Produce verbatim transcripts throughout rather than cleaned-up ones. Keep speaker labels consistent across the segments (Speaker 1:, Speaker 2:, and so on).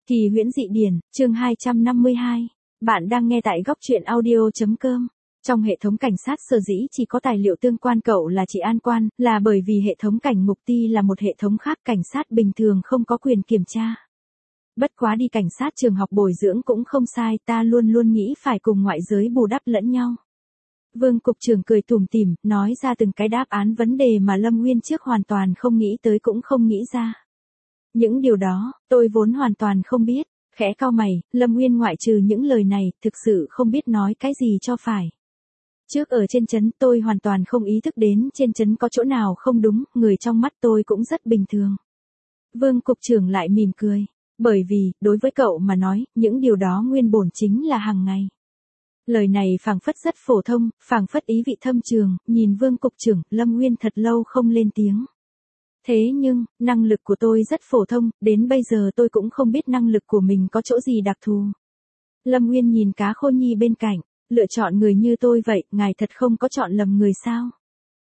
Speaker 1: Kỳ huyễn dị điển, chương hai trăm năm mươi hai. Bạn đang nghe tại góc truyện audio.com. Trong hệ thống cảnh sát sở dĩ chỉ có tài liệu tương quan cậu là chị An Quan, là bởi vì hệ thống cảnh ngục ti là một hệ thống khác, cảnh sát bình thường không có quyền kiểm tra. Bất quá đi cảnh sát trường học bồi dưỡng cũng không sai, ta luôn luôn nghĩ phải cùng ngoại giới bù đắp lẫn nhau. Vương cục trưởng cười tủm tỉm, nói ra từng cái đáp án vấn đề mà Lâm Nguyên trước hoàn toàn không nghĩ tới cũng không nghĩ ra. Những điều đó, tôi vốn hoàn toàn không biết. Khẽ cau mày, Lâm Nguyên ngoại trừ những lời này, thực sự không biết nói cái gì cho phải. Trước ở trên trấn tôi hoàn toàn không ý thức đến trên trấn có chỗ nào không đúng, người trong mắt tôi cũng rất bình thường. Vương cục trưởng lại mỉm cười. Bởi vì, đối với cậu mà nói, những điều đó nguyên bổn chính là hàng ngày. Lời này phảng phất rất phổ thông, phảng phất ý vị thâm trường, nhìn Vương cục trưởng, Lâm Nguyên thật lâu không lên tiếng. Thế nhưng, năng lực của tôi rất phổ thông, đến bây giờ tôi cũng không biết năng lực của mình có chỗ gì đặc thù. Lâm Nguyên nhìn Cá Khôn Nhi bên cạnh, lựa chọn người như tôi vậy, ngài thật không có chọn lầm người sao?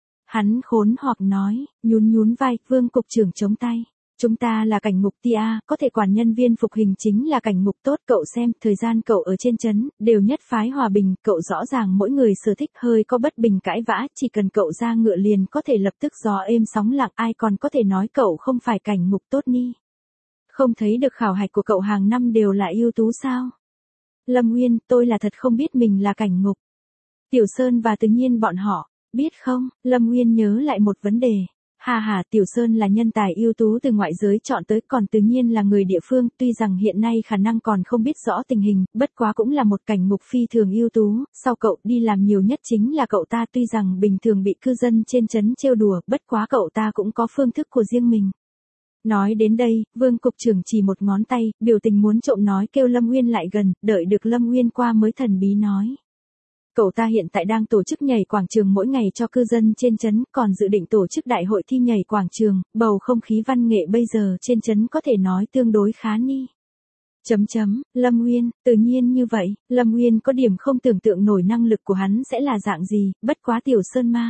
Speaker 1: Hắn khốn hoặc nói, nhún nhún vai, Vương cục trưởng chống tay. Chúng ta là cảnh ngục ti a, có thể quản nhân viên phục hình chính là cảnh ngục tốt, cậu xem, thời gian cậu ở trên trấn, đều nhất phái hòa bình, cậu rõ ràng mỗi người sở thích hơi có bất bình cãi vã, chỉ cần cậu ra ngựa liền có thể lập tức gió êm sóng lặng, ai còn có thể nói cậu không phải cảnh ngục tốt ni. Không thấy được khảo hạch của cậu hàng năm đều là ưu tú sao? Lâm Nguyên, tôi là thật không biết mình là cảnh ngục. Tiểu Sơn và Tự Nhiên bọn họ, biết không? Lâm Nguyên nhớ lại một vấn đề. Hà hà, Tiểu Sơn là nhân tài ưu tú từ ngoại giới chọn tới, còn Tự Nhiên là người địa phương, tuy rằng hiện nay khả năng còn không biết rõ tình hình, bất quá cũng là một cảnh ngục phi thường ưu tú, sau cậu đi làm nhiều nhất chính là cậu ta, tuy rằng bình thường bị cư dân trên trấn trêu đùa, bất quá cậu ta cũng có phương thức của riêng mình. Nói đến đây, Vương cục trưởng chỉ một ngón tay, biểu tình muốn trộm nói kêu Lâm Nguyên lại gần, đợi được Lâm Nguyên qua mới thần bí nói. Cậu ta hiện tại đang tổ chức nhảy quảng trường mỗi ngày cho cư dân trên trấn, còn dự định tổ chức đại hội thi nhảy quảng trường, bầu không khí văn nghệ bây giờ trên trấn có thể nói tương đối khá ni. Chấm chấm, Lâm Nguyên, tự nhiên như vậy, Lâm Nguyên có điểm không tưởng tượng nổi năng lực của hắn sẽ là dạng gì, bất quá Tiểu Sơn ma.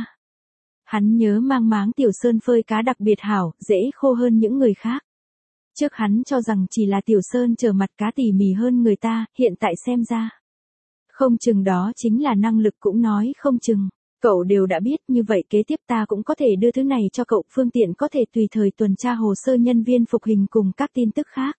Speaker 1: Hắn nhớ mang máng Tiểu Sơn phơi cá đặc biệt hảo, dễ khô hơn những người khác. Trước hắn cho rằng chỉ là Tiểu Sơn trở mặt cá tỉ mỉ hơn người ta, hiện tại xem ra. Không chừng đó chính là năng lực cũng nói không chừng. Cậu đều đã biết, như vậy kế tiếp ta cũng có thể đưa thứ này cho cậu, phương tiện có thể tùy thời tuần tra hồ sơ nhân viên phục hình cùng các tin tức khác.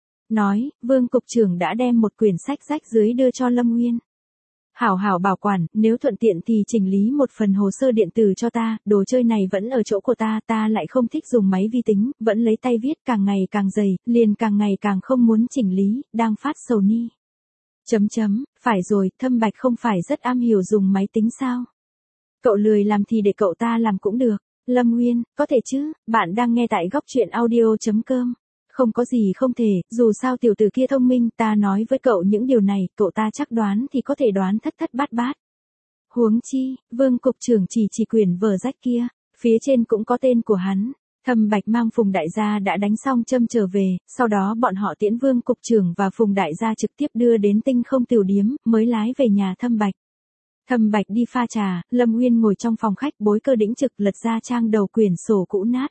Speaker 1: Nói, Vương cục trưởng đã đem một quyển sách rách dưới đưa cho Lâm Nguyên. Hảo hảo bảo quản, nếu thuận tiện thì chỉnh lý một phần hồ sơ điện tử cho ta, đồ chơi này vẫn ở chỗ của ta, ta lại không thích dùng máy vi tính, vẫn lấy tay viết, càng ngày càng dày, liền càng ngày càng không muốn chỉnh lý, đang phát sầu ni. Chấm chấm, phải rồi, Thâm Bạch không phải rất am hiểu dùng máy tính sao? Cậu lười làm thì để cậu ta làm cũng được. Lâm Nguyên, có thể chứ, bạn đang nghe tại góc truyện audio.com. Không có gì không thể, dù sao tiểu tử kia thông minh, ta nói với cậu những điều này, cậu ta chắc đoán thì có thể đoán thất thất bát bát. Huống chi, Vương cục trưởng chỉ chỉ quyển vở rách kia, phía trên cũng có tên của hắn. Thâm Bạch mang Phùng đại gia đã đánh xong châm trở về, sau đó bọn họ tiễn Vương cục trưởng và Phùng đại gia trực tiếp đưa đến Tinh Không tiểu điếm, mới lái về nhà Thâm Bạch. Thâm Bạch đi pha trà, Lâm Nguyên ngồi trong phòng khách bối cơ đĩnh trực lật ra trang đầu quyển sổ cũ nát.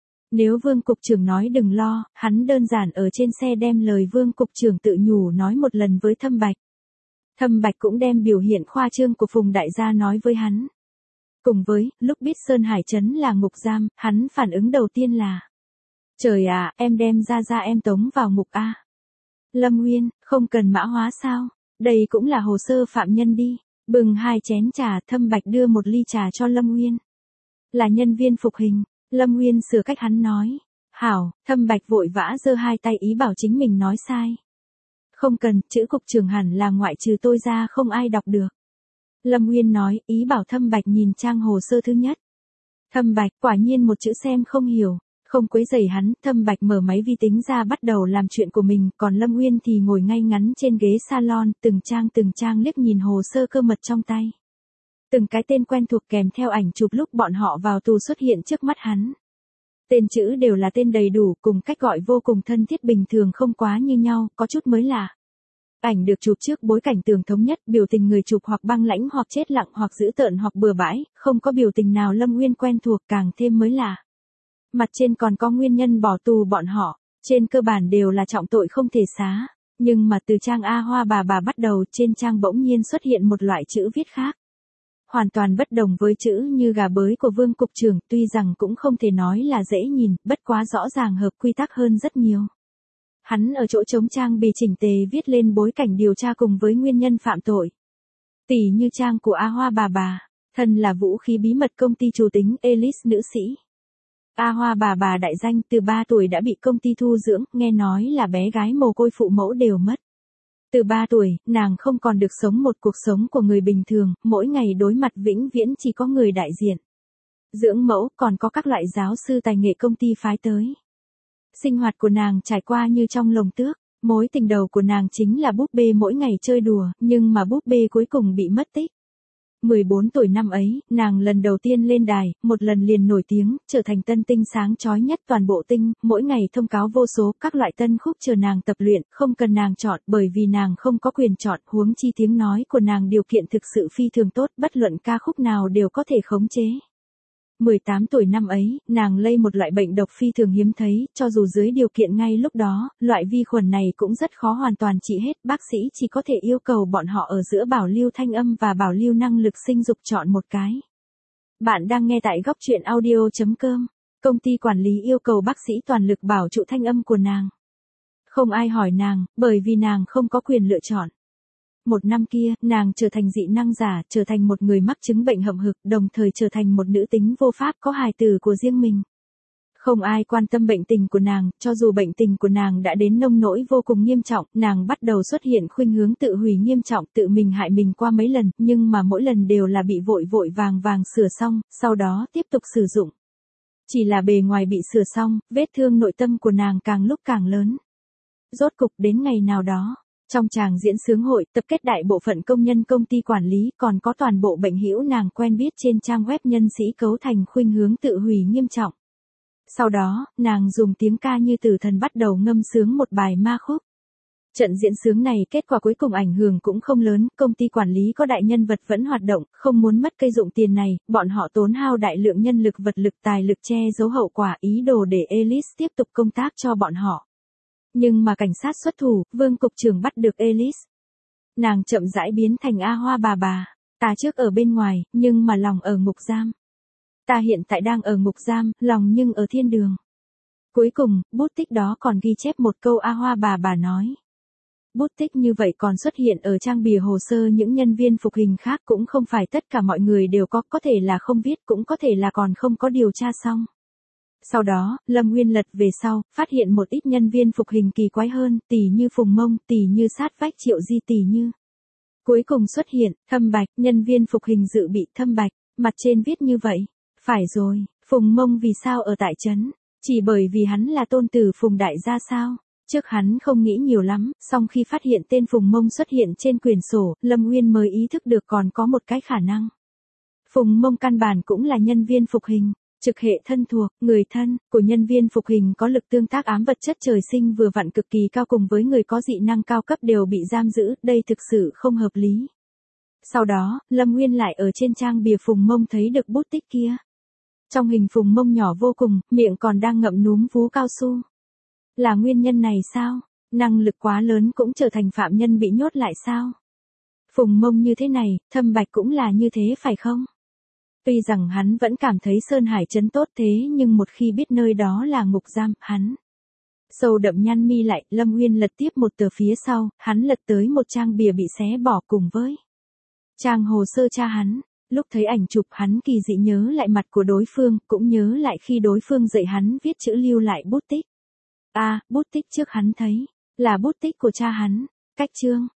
Speaker 1: Nếu Vương cục trưởng nói đừng lo, hắn đơn giản ở trên xe đem lời Vương cục trưởng tự nhủ nói một lần với Thâm Bạch. Thâm Bạch cũng đem biểu hiện khoa trương của Phùng đại gia nói với hắn. Cùng với, lúc biết Sơn Hải Trấn là ngục giam, hắn phản ứng đầu tiên là: trời à, em đem ra ra em tống vào ngục a. Lâm Nguyên, không cần mã hóa sao? Đây cũng là hồ sơ phạm nhân đi. Bừng hai chén trà, Thâm Bạch đưa một ly trà cho Lâm Nguyên. Là nhân viên phục hình. Lâm Nguyên sửa cách hắn nói. Hảo, Thâm Bạch vội vã giơ hai tay ý bảo chính mình nói sai. Không cần, chữ cục trưởng hẳn là ngoại trừ tôi ra không ai đọc được. Lâm Nguyên nói, ý bảo Thâm Bạch nhìn trang hồ sơ thứ nhất. Thâm Bạch quả nhiên một chữ xem không hiểu, không quấy rầy hắn, Thâm Bạch mở máy vi tính ra bắt đầu làm chuyện của mình, còn Lâm Nguyên thì ngồi ngay ngắn trên ghế salon, từng trang từng trang liếc nhìn hồ sơ cơ mật trong tay. Từng cái tên quen thuộc kèm theo ảnh chụp lúc bọn họ vào tù xuất hiện trước mắt hắn. Tên chữ đều là tên đầy đủ, cùng cách gọi vô cùng thân thiết bình thường không quá như nhau, có chút mới lạ. Ảnh được chụp trước bối cảnh tường thống nhất, biểu tình người chụp hoặc băng lãnh hoặc chết lặng hoặc dữ tợn hoặc bừa bãi, không có biểu tình nào Lâm Nguyên quen thuộc, càng thêm mới lạ. Mặt trên còn có nguyên nhân bỏ tù bọn họ, trên cơ bản đều là trọng tội không thể xá. Nhưng mà từ trang A Hoa bà bà bắt đầu, trên trang bỗng nhiên xuất hiện một loại chữ viết khác. Hoàn toàn bất đồng với chữ như gà bới của Vương cục trưởng, tuy rằng cũng không thể nói là dễ nhìn, bất quá rõ ràng hợp quy tắc hơn rất nhiều. Hắn ở chỗ trống trang bì chỉnh tề viết lên bối cảnh điều tra cùng với nguyên nhân phạm tội. Tỷ như trang của A Hoa bà bà, thân là vũ khí bí mật công ty chủ tính Ellis nữ sĩ. A Hoa bà bà đại danh từ ba tuổi đã bị công ty thu dưỡng, nghe nói là bé gái mồ côi phụ mẫu đều mất. Từ ba tuổi, nàng không còn được sống một cuộc sống của người bình thường, mỗi ngày đối mặt vĩnh viễn chỉ có người đại diện. Dưỡng mẫu còn có các loại giáo sư tài nghệ công ty phái tới. Sinh hoạt của nàng trải qua như trong lồng tước, mối tình đầu của nàng chính là búp bê mỗi ngày chơi đùa, nhưng mà búp bê cuối cùng bị mất tích. mười bốn tuổi năm ấy, nàng lần đầu tiên lên đài, một lần liền nổi tiếng, trở thành tân tinh sáng chói nhất toàn bộ tinh, mỗi ngày thông cáo vô số các loại tân khúc chờ nàng tập luyện, không cần nàng chọn bởi vì nàng không có quyền chọn, huống chi tiếng nói của nàng điều kiện thực sự phi thường tốt, bất luận ca khúc nào đều có thể khống chế. mười tám tuổi năm ấy, nàng lây một loại bệnh độc phi thường hiếm thấy, cho dù dưới điều kiện ngay lúc đó, loại vi khuẩn này cũng rất khó hoàn toàn trị hết, bác sĩ chỉ có thể yêu cầu bọn họ ở giữa bảo lưu thanh âm và bảo lưu năng lực sinh dục chọn một cái. Bạn đang nghe tại góc truyện audio chấm com. Công ty quản lý yêu cầu bác sĩ toàn lực bảo trụ thanh âm của nàng. Không ai hỏi nàng, bởi vì nàng không có quyền lựa chọn. Một năm kia, nàng trở thành dị năng giả, trở thành một người mắc chứng bệnh hậm hực, đồng thời trở thành một nữ tính vô pháp có hài tử của riêng mình. Không ai quan tâm bệnh tình của nàng, cho dù bệnh tình của nàng đã đến nông nỗi vô cùng nghiêm trọng, nàng bắt đầu xuất hiện khuynh hướng tự hủy nghiêm trọng, tự mình hại mình qua mấy lần, nhưng mà mỗi lần đều là bị vội vội vàng vàng sửa xong, sau đó tiếp tục sử dụng. Chỉ là bề ngoài bị sửa xong, vết thương nội tâm của nàng càng lúc càng lớn. Rốt cục đến ngày nào đó. Trong tràng diễn sướng hội, tập kết đại bộ phận công nhân công ty quản lý, còn có toàn bộ bệnh hữu nàng quen biết trên trang web nhân sĩ cấu thành khuynh hướng tự hủy nghiêm trọng. Sau đó, nàng dùng tiếng ca như tử thần bắt đầu ngâm sướng một bài ma khúc. Trận diễn sướng này kết quả cuối cùng ảnh hưởng cũng không lớn, công ty quản lý có đại nhân vật vẫn hoạt động, không muốn mất cây dụng tiền này, bọn họ tốn hao đại lượng nhân lực vật lực tài lực che giấu hậu quả ý đồ để Ellis tiếp tục công tác cho bọn họ. Nhưng mà cảnh sát xuất thủ, Vương cục trưởng bắt được Ellis. Nàng chậm rãi biến thành A Hoa bà bà, ta trước ở bên ngoài, nhưng mà lòng ở ngục giam. Ta hiện tại đang ở ngục giam, lòng nhưng ở thiên đường. Cuối cùng, bút tích đó còn ghi chép một câu A Hoa bà bà nói. Bút tích như vậy còn xuất hiện ở trang bìa hồ sơ những nhân viên phục hình khác, cũng không phải tất cả mọi người đều có, có thể là không viết, cũng có thể là còn không có điều tra xong. Sau đó, Lâm Nguyên lật về sau, phát hiện một ít nhân viên phục hình kỳ quái hơn, tỉ như Phùng Mông, tỉ như sát vách Triệu Di, tỉ như. Cuối cùng xuất hiện, Thâm Bạch, nhân viên phục hình dự bị Thâm Bạch, mặt trên viết như vậy. Phải rồi, Phùng Mông vì sao ở tại trấn? Chỉ bởi vì hắn là tôn tử Phùng đại gia sao? Trước hắn không nghĩ nhiều lắm, song khi phát hiện tên Phùng Mông xuất hiện trên quyển sổ, Lâm Nguyên mới ý thức được còn có một cái khả năng. Phùng Mông căn bản cũng là nhân viên phục hình. Trực hệ thân thuộc, người thân của nhân viên phục hình có lực tương tác ám vật chất trời sinh vừa vặn cực kỳ cao cùng với người có dị năng cao cấp đều bị giam giữ, đây thực sự không hợp lý. Sau đó, Lâm Nguyên lại ở trên trang bìa Phùng Mông thấy được bút tích kia. Trong hình Phùng Mông nhỏ vô cùng, miệng còn đang ngậm núm vú cao su. Là nguyên nhân này sao? Năng lực quá lớn cũng trở thành phạm nhân bị nhốt lại sao? Phùng Mông như thế này, Thâm Bạch cũng là như thế phải không? Tuy rằng hắn vẫn cảm thấy Sơn Hải trấn tốt thế nhưng một khi biết nơi đó là ngục giam, hắn sâu đậm nhăn mi lại, Lâm Nguyên lật tiếp một tờ phía sau, hắn lật tới một trang bìa bị xé bỏ cùng với trang hồ sơ cha hắn. Lúc thấy ảnh chụp hắn kỳ dị nhớ lại mặt của đối phương, cũng nhớ lại khi đối phương dạy hắn viết chữ lưu lại bút tích. À, bút tích trước hắn thấy, là bút tích của cha hắn, cách chương.